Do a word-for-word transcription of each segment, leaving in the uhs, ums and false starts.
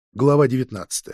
Глава девятнадцатая.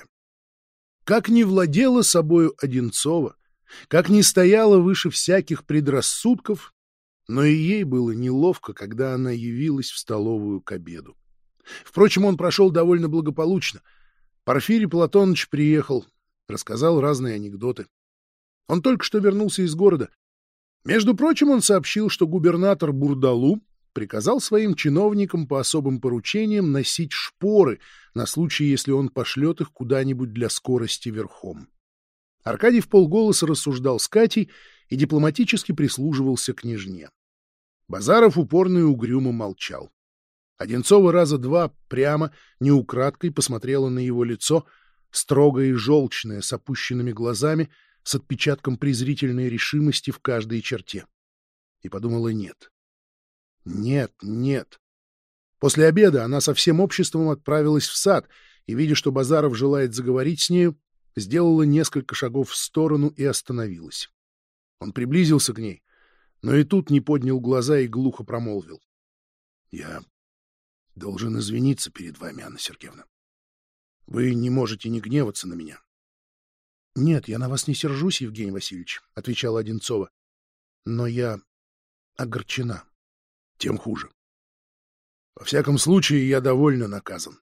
Как ни владела собою Одинцова, как ни стояла выше всяких предрассудков, но и ей было неловко, когда она явилась в столовую к обеду. Впрочем, он прошел довольно благополучно. Порфирий Платоныч приехал, рассказал разные анекдоты. Он только что вернулся из города. Между прочим, он сообщил, что губернатор Бурдалу приказал своим чиновникам по особым поручениям носить шпоры на случай, если он пошлет их куда-нибудь для скорости верхом. Аркадий вполголоса рассуждал с Катей и дипломатически прислуживался княжне. Базаров упорно и угрюмо молчал. Одинцова раза два прямо, неукраткой посмотрела на его лицо, строгое и желчное, с опущенными глазами, с отпечатком презрительной решимости в каждой черте. И подумала: нет. Нет, нет. После обеда она со всем обществом отправилась в сад и, видя, что Базаров желает заговорить с нею, сделала несколько шагов в сторону и остановилась. Он приблизился к ней, но и тут не поднял глаза и глухо промолвил: — Я должен извиниться перед вами, Анна Сергеевна. Вы не можете не гневаться на меня. — Нет, я на вас не сержусь, Евгений Васильевич, — отвечала Одинцова. — Но я огорчена. Тем хуже. Во всяком случае, я довольно наказан.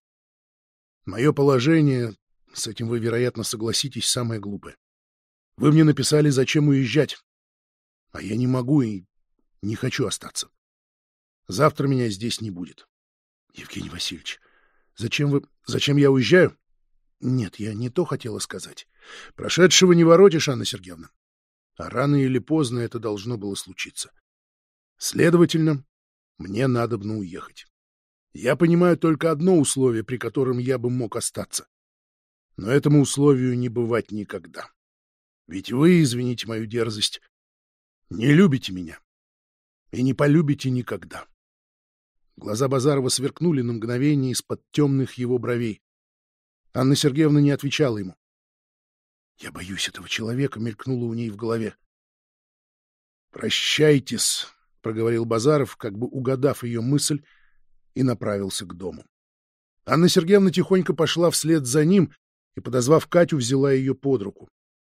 Мое положение, с этим вы, вероятно, согласитесь, самое глупое. Вы мне написали, зачем уезжать, а я не могу и не хочу остаться. Завтра меня здесь не будет. Евгений Васильевич, зачем вы... Зачем я уезжаю? Нет, я не то хотела сказать. Прошедшего не воротишь, Анна Сергеевна. А рано или поздно это должно было случиться. Следовательно, мне надобно уехать. Я понимаю только одно условие, при котором я бы мог остаться. Но этому условию не бывать никогда. Ведь вы, извините мою дерзость, не любите меня и не полюбите никогда. Глаза Базарова сверкнули на мгновение из-под темных его бровей. Анна Сергеевна не отвечала ему. «Я боюсь этого человека», — мелькнуло у ней в голове. «Прощайтесь», — проговорил Базаров, как бы угадав ее мысль, и направился к дому. Анна Сергеевна тихонько пошла вслед за ним и, подозвав Катю, взяла ее под руку.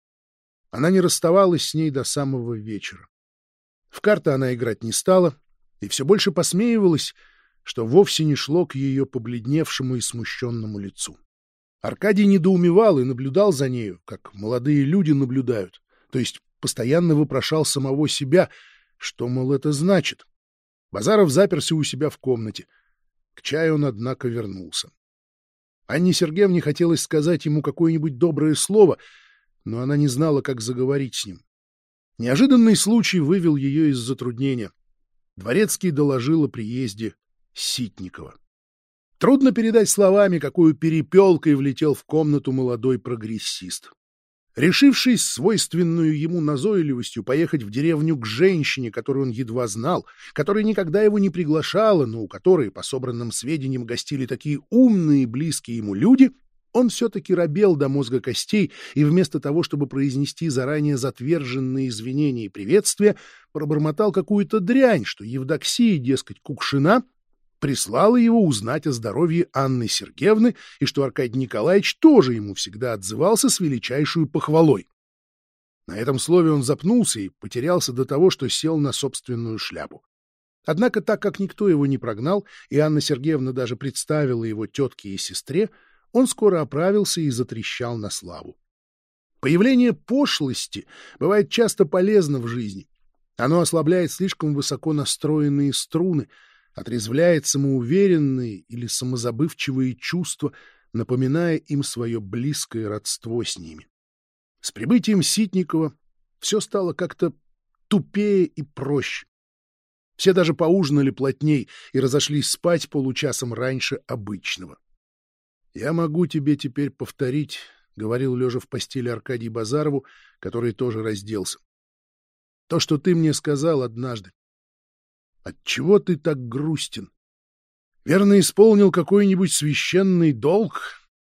Она не расставалась с ней до самого вечера. В карты она играть не стала и все больше посмеивалась, что вовсе не шло к ее побледневшему и смущенному лицу. Аркадий недоумевал и наблюдал за нею, как молодые люди наблюдают, то есть постоянно вопрошал самого себя, что, мол, это значит. Базаров заперся у себя в комнате. К чаю он, однако, вернулся. Анне Сергеевне хотелось сказать ему какое-нибудь доброе слово, но она не знала, как заговорить с ним. Неожиданный случай вывел ее из затруднения. Дворецкий доложил о приезде Ситникова. Трудно передать словами, какую перепелкой влетел в комнату молодой прогрессист. Решившись свойственную ему назойливостью поехать в деревню к женщине, которую он едва знал, которая никогда его не приглашала, но у которой, по собранным сведениям, гостили такие умные и близкие ему люди, он все-таки робел до мозга костей и вместо того, чтобы произнести заранее затверженные извинения и приветствия, пробормотал какую-то дрянь, что Евдоксия, дескать, Кукшина, прислала его узнать о здоровье Анны Сергеевны и что Аркадий Николаевич тоже ему всегда отзывался с величайшей похвалой. На этом слове он запнулся и потерялся до того, что сел на собственную шляпу. Однако, так как никто его не прогнал, и Анна Сергеевна даже представила его тетке и сестре, он скоро оправился и затрещал на славу. Появление пошлости бывает часто полезно в жизни. Оно ослабляет слишком высоко настроенные струны, отрезвляет самоуверенные или самозабывчивые чувства, напоминая им свое близкое родство с ними. С прибытием Ситникова все стало как-то тупее и проще. Все даже поужинали плотней и разошлись спать получасом раньше обычного. «Я могу тебе теперь повторить», — говорил лежа в постели Аркадий Базарову, который тоже разделся. «То, что ты мне сказал однажды. Отчего ты так грустен? Верно, исполнил какой-нибудь священный долг?»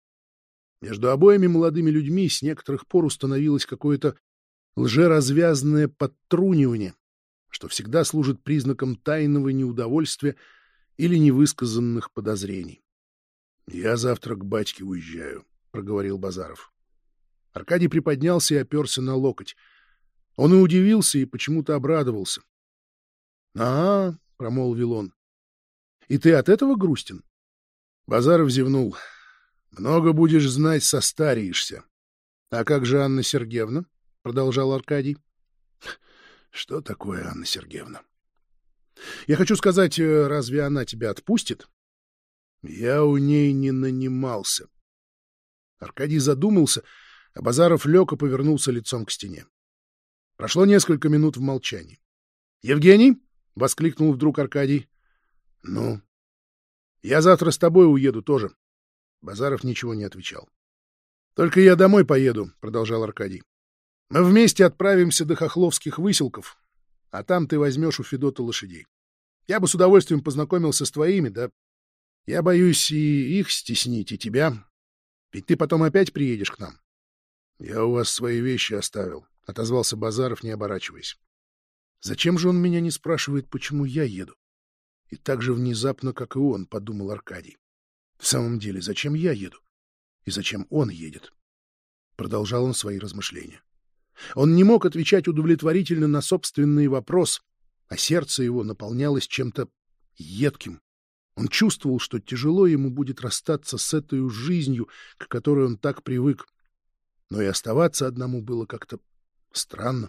Между обоими молодыми людьми с некоторых пор установилось какое-то лжеразвязанное подтрунивание, что всегда служит признаком тайного неудовольствия или невысказанных подозрений. — Я завтра к батьке уезжаю, — проговорил Базаров. Аркадий приподнялся и оперся на локоть. Он и удивился, и почему-то обрадовался. — А, — промолвил он, — и ты от этого грустен? Базаров зевнул. — Много будешь знать, состареешься. — А как же Анна Сергеевна? — продолжал Аркадий. — Что такое Анна Сергеевна? — Я хочу сказать, разве она тебя отпустит? — Я у ней не нанимался. Аркадий задумался, а Базаров лег и повернулся лицом к стене. Прошло несколько минут в молчании. — Евгений! — воскликнул вдруг Аркадий. — Ну? — Я завтра с тобой уеду тоже. Базаров ничего не отвечал. — Только я домой поеду, — продолжал Аркадий. — Мы вместе отправимся до Хохловских Выселков, а там ты возьмешь у Федота лошадей. Я бы с удовольствием познакомился с твоими, да я боюсь и их стеснить, и тебя. Ведь ты потом опять приедешь к нам. — Я у вас свои вещи оставил, — отозвался Базаров, не оборачиваясь. Зачем же он меня не спрашивает, почему я еду? И так же внезапно, как и он, — подумал Аркадий. В самом деле, зачем я еду? И зачем он едет? Продолжал он свои размышления. Он не мог отвечать удовлетворительно на собственный вопрос, а сердце его наполнялось чем-то едким. Он чувствовал, что тяжело ему будет расстаться с этой жизнью, к которой он так привык. Но и оставаться одному было как-то странно.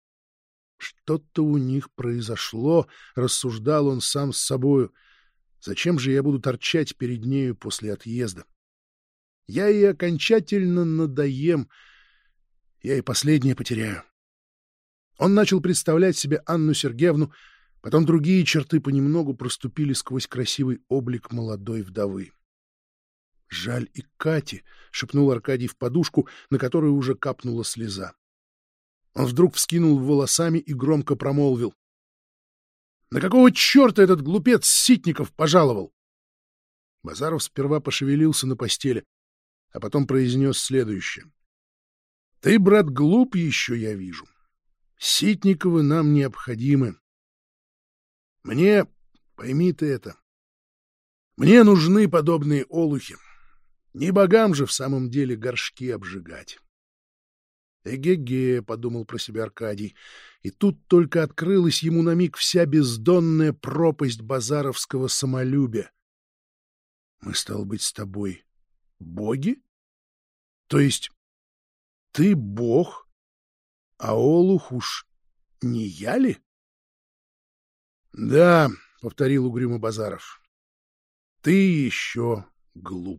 Что-то у них произошло, рассуждал он сам с собою. Зачем же я буду торчать перед нею после отъезда? Я ей окончательно надоем, я и последнее потеряю. Он начал представлять себе Анну Сергеевну, потом другие черты понемногу проступили сквозь красивый облик молодой вдовы. — Жаль и Кати, — шепнул Аркадий в подушку, на которую уже капнула слеза. Он вдруг вскинул волосами и громко промолвил: — На какого черта этот глупец Ситников пожаловал? Базаров сперва пошевелился на постели, а потом произнес следующее. — Ты, брат, глуп еще, я вижу. Ситниковы нам необходимы. Мне, пойми ты это, мне нужны подобные олухи. Не богам же в самом деле горшки обжигать. «Эге-ге», — подумал про себя Аркадий, и тут только открылась ему на миг вся бездонная пропасть базаровского самолюбия. «Мы, стало быть, с тобой боги? То есть ты бог, а олух уж не я ли?» «Да», — повторил угрюмо Базаров, — «ты еще глуп».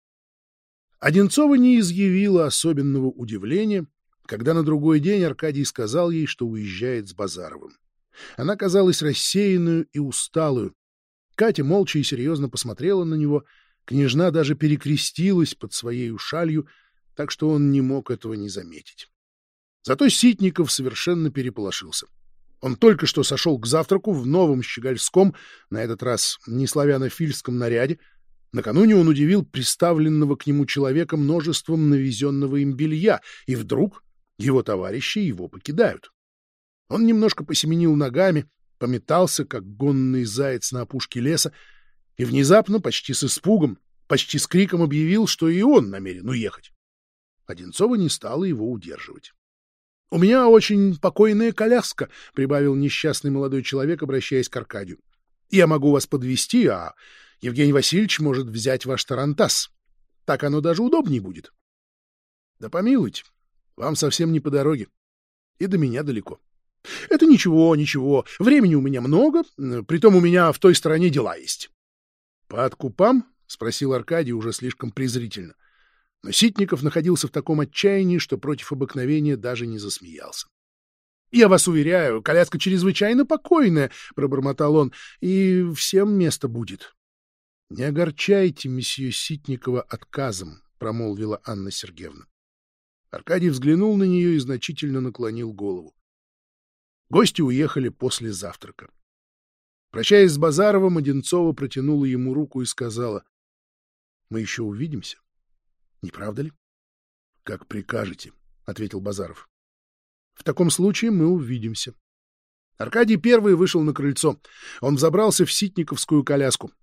Одинцова не изъявила особенного удивления, когда на другой день Аркадий сказал ей, что уезжает с Базаровым. Она казалась рассеянную и усталую. Катя молча и серьезно посмотрела на него, княжна даже перекрестилась под своей шалью, так что он не мог этого не заметить. Зато Ситников совершенно переполошился. Он только что сошел к завтраку в новом щегольском, на этот раз не славяно-фильском наряде. Накануне он удивил приставленного к нему человека множеством навезенного им белья, и вдруг его товарищи его покидают. Он немножко посеменил ногами, пометался, как гонный заяц на опушке леса, и внезапно, почти с испугом, почти с криком объявил, что и он намерен уехать. Одинцова не стала его удерживать. — У меня очень покойная коляска, — прибавил несчастный молодой человек, обращаясь к Аркадию. — Я могу вас подвезти, а Евгений Васильевич может взять ваш тарантас. Так оно даже удобнее будет. — Да помилуйте, вам совсем не по дороге. И до меня далеко. — Это ничего, ничего. Времени у меня много, притом у меня в той стороне дела есть. — По откупам? — спросил Аркадий уже слишком презрительно. Но Ситников находился в таком отчаянии, что против обыкновения даже не засмеялся. — Я вас уверяю, коляска чрезвычайно покойная, — пробормотал он, — и всем место будет. — Не огорчайте месье Ситникова отказом, — промолвила Анна Сергеевна. Аркадий взглянул на нее и значительно наклонил голову. Гости уехали после завтрака. Прощаясь с Базаровым, Одинцова протянула ему руку и сказала: — Мы еще увидимся. Не правда ли? — Как прикажете, — ответил Базаров. — В таком случае мы увидимся. Аркадий первый вышел на крыльцо. Он взобрался в ситниковскую коляску.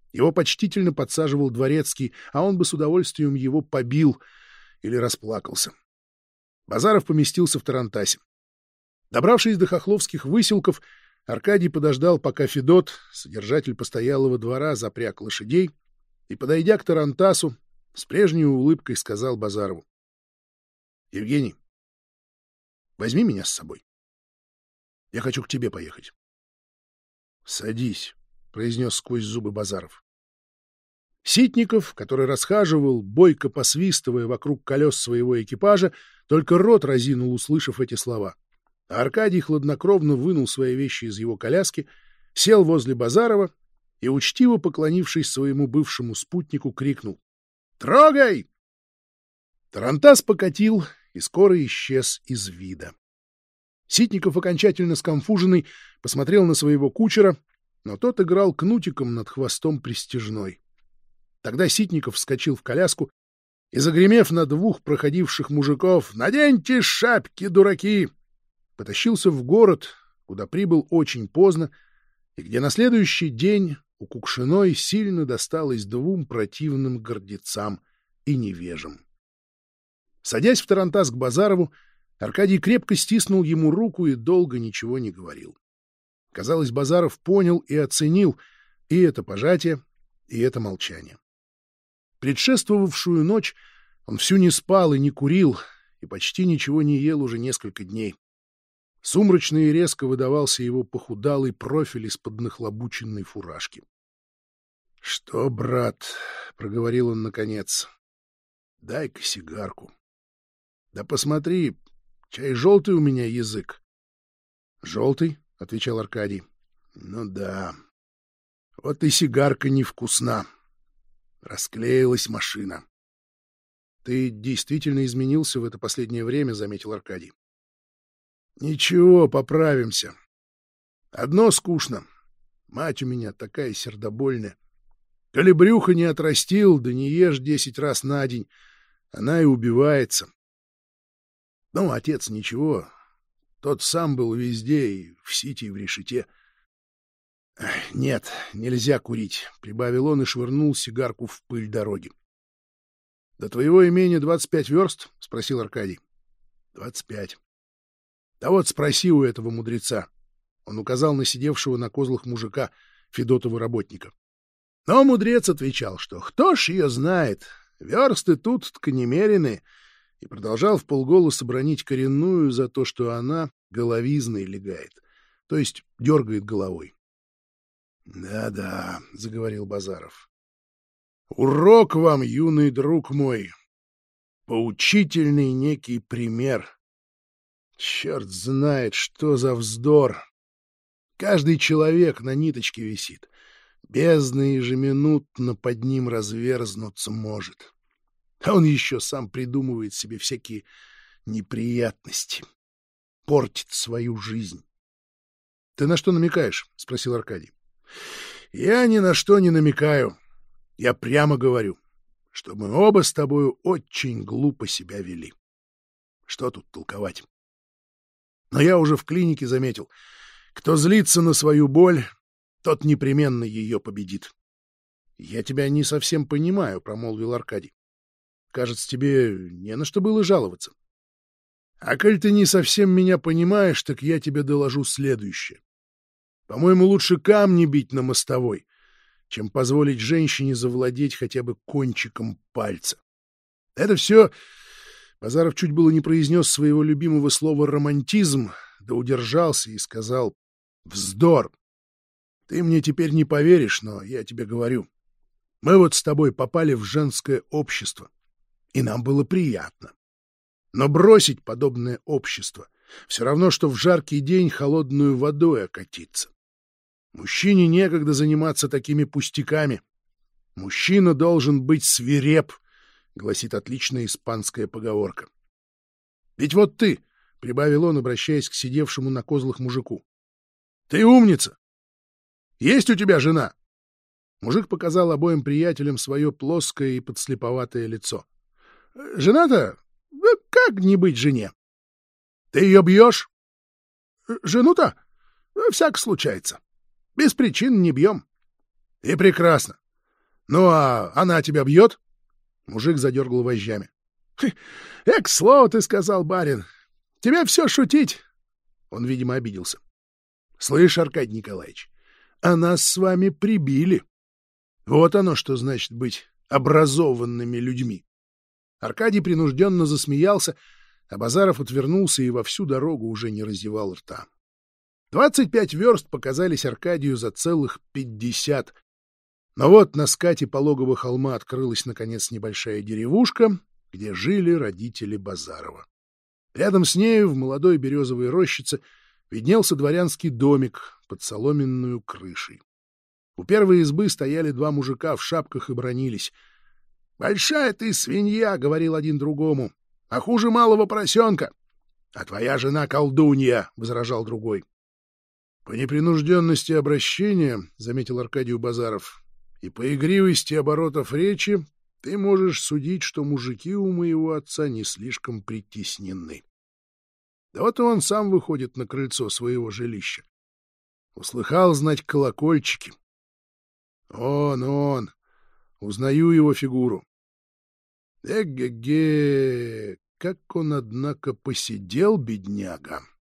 Его почтительно подсаживал дворецкий, а он бы с удовольствием его побил или расплакался. Базаров поместился в тарантасе. Добравшись до хохловских выселков, Аркадий подождал, пока Федот, содержатель постоялого двора, запряг лошадей, и, подойдя к тарантасу, с прежней улыбкой сказал Базарову: — Евгений, возьми меня с собой. Я хочу к тебе поехать. — Садись, — произнес сквозь зубы Базаров. Ситников, который расхаживал, бойко посвистывая вокруг колес своего экипажа, только рот разинул, услышав эти слова. А Аркадий хладнокровно вынул свои вещи из его коляски, сел возле Базарова и, учтиво поклонившись своему бывшему спутнику, крикнул: «Трогай!» Тарантас покатил и скоро исчез из вида. Ситников, окончательно сконфуженный, посмотрел на своего кучера, но тот играл кнутиком над хвостом пристяжной. Тогда Ситников вскочил в коляску и, загремев на двух проходивших мужиков: «Наденьте шапки, дураки!», потащился в город, куда прибыл очень поздно, и где на следующий день у Кукшиной сильно досталось двум противным гордецам и невежам. Садясь в тарантас к Базарову, Аркадий крепко стиснул ему руку и долго ничего не говорил. Казалось, Базаров понял и оценил и это пожатие, и это молчание. Предшествовавшую ночь он всю не спал и не курил, и почти ничего не ел уже несколько дней. Сумрачно и резко выдавался его похудалый профиль из-под нахлобученной фуражки. — Что, брат, — проговорил он наконец, — дай-ка сигарку. — Да посмотри, чай желтый у меня язык. — Желтый? — отвечал Аркадий. — Ну да. Вот и сигарка невкусна. Расклеилась машина. — Ты действительно изменился в это последнее время, — заметил Аркадий. — Ничего, поправимся. Одно скучно. Мать у меня такая сердобольная. Коли брюхо не отрастил, да не ешь десять раз на день, она и убивается. Ну, отец ничего. Тот сам был везде, и в сите, и в решете. — Нет, нельзя курить, — прибавил он и швырнул сигарку в пыль дороги. — До твоего имения двадцать пять верст? — спросил Аркадий. — Двадцать пять. — Да вот спроси у этого мудреца. Он указал на сидевшего на козлах мужика, Федотова работника. Но мудрец отвечал, что кто ж ее знает, версты тут-то немерены, и продолжал вполголоса бранить коренную за то, что она головизной легает, то есть дергает головой. «Да — Да-да, — заговорил Базаров, — урок вам, юный друг мой, поучительный некий пример. Черт знает, что за вздор. Каждый человек на ниточке висит, бездна ежеминутно под ним разверзнуться может. А он еще сам придумывает себе всякие неприятности, портит свою жизнь. — Ты на что намекаешь? — спросил Аркадий. — Я ни на что не намекаю. Я прямо говорю, что мы оба с тобою очень глупо себя вели. Что тут толковать? Но я уже в клинике заметил, кто злится на свою боль, тот непременно ее победит. — Я тебя не совсем понимаю, — промолвил Аркадий. — Кажется, тебе не на что было жаловаться. — А коль ты не совсем меня понимаешь, так я тебе доложу следующее. По-моему, лучше камни бить на мостовой, чем позволить женщине завладеть хотя бы кончиком пальца. Это все... Базаров чуть было не произнес своего любимого слова «романтизм», да удержался и сказал «вздор». Ты мне теперь не поверишь, но я тебе говорю. Мы вот с тобой попали в женское общество, и нам было приятно. Но бросить подобное общество все равно, что в жаркий день холодную водой окатиться. Мужчине некогда заниматься такими пустяками. Мужчина должен быть свиреп, гласит отличная испанская поговорка. Ведь вот ты, — прибавил он, обращаясь к сидевшему на козлах мужику, — ты умница. Есть у тебя жена? Мужик показал обоим приятелям свое плоское и подслеповатое лицо. — Жена-то? Как не быть жене? — Ты ее бьешь? — Жену-то? Всяко случается. Без причин не бьем. — И прекрасно. Ну, а она тебя бьет? Мужик задергал вожжами. — Эк, слово ты сказал, барин. Тебе все шутить. Он, видимо, обиделся. — Слышь, Аркадий Николаевич, а нас с вами прибили. Вот оно что значит быть образованными людьми. Аркадий принужденно засмеялся, а Базаров отвернулся и во всю дорогу уже не разевал рта. Двадцать пять верст показались Аркадию за целых пятьдесят. Но вот на скате пологого холма открылась, наконец, небольшая деревушка, где жили родители Базарова. Рядом с нею, в молодой березовой рощице, виднелся дворянский домик под соломенную крышей. У первой избы стояли два мужика в шапках и бранились. — Большая ты свинья, — говорил один другому, — а хуже малого поросенка. — А твоя жена колдунья, — возражал другой. — По непринужденности обращения, — заметил Аркадию Базаров, — и по игривости оборотов речи ты можешь судить, что мужики у моего отца не слишком притеснены. Да вот и он сам выходит на крыльцо своего жилища. Услыхал, знать, колокольчики. Он, он, узнаю его фигуру. Эге-ге, как он, однако, посидел, бедняга.